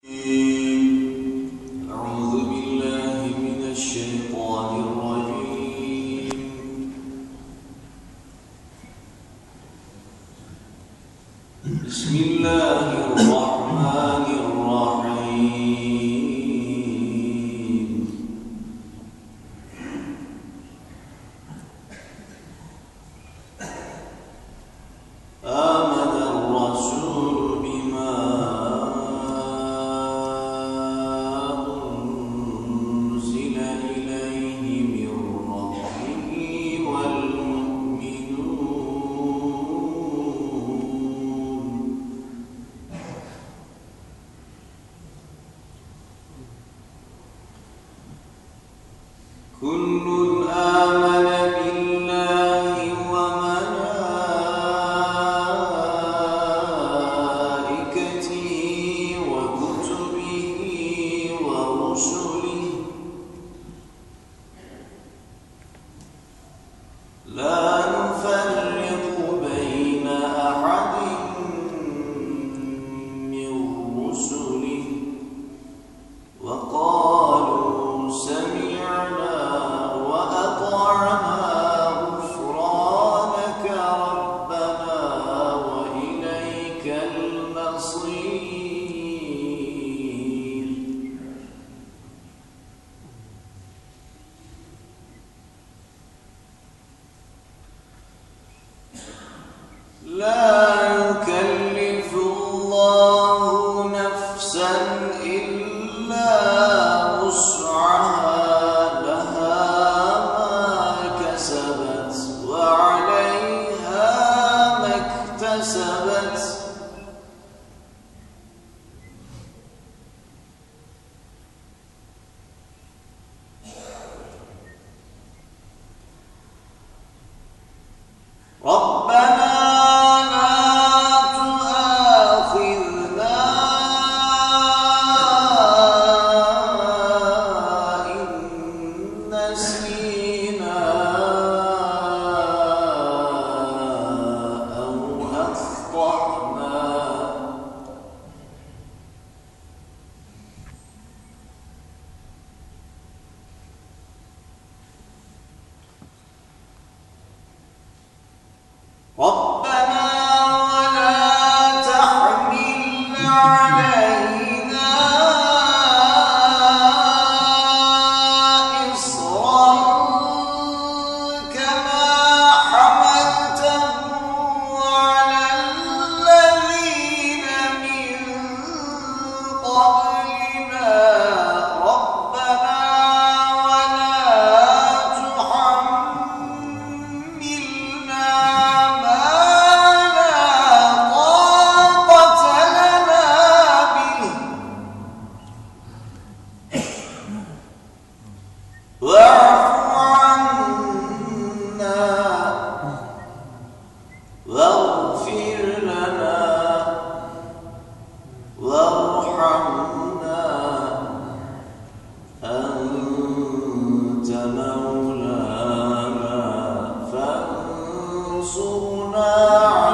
أعوذ بالله من الشيطان الرجيم. بسم الله الرحمن الرحيم. آمن الرسول بما أنزل إليه من ربه والمؤمنون كل آمن بالله وملائكته وكتبه ورسله لا نفرق بين أحد من رسله وقالوا سمعنا وأطعنا غفرانك ربنا وإليك المصير. لا يكلف الله نفسا إلا وسعها لها ما كسبت وعليها ما اكتسبت ربنا لا تؤاخذنا إن نسينا أو أخطأنا ربنا ولا تحمل علينا إصرا كما حملته على الذين من قبلنا ربنا ولا تحملنا واعف عنا واغفر لنا وارحمنا أنت مولانا فانصرنا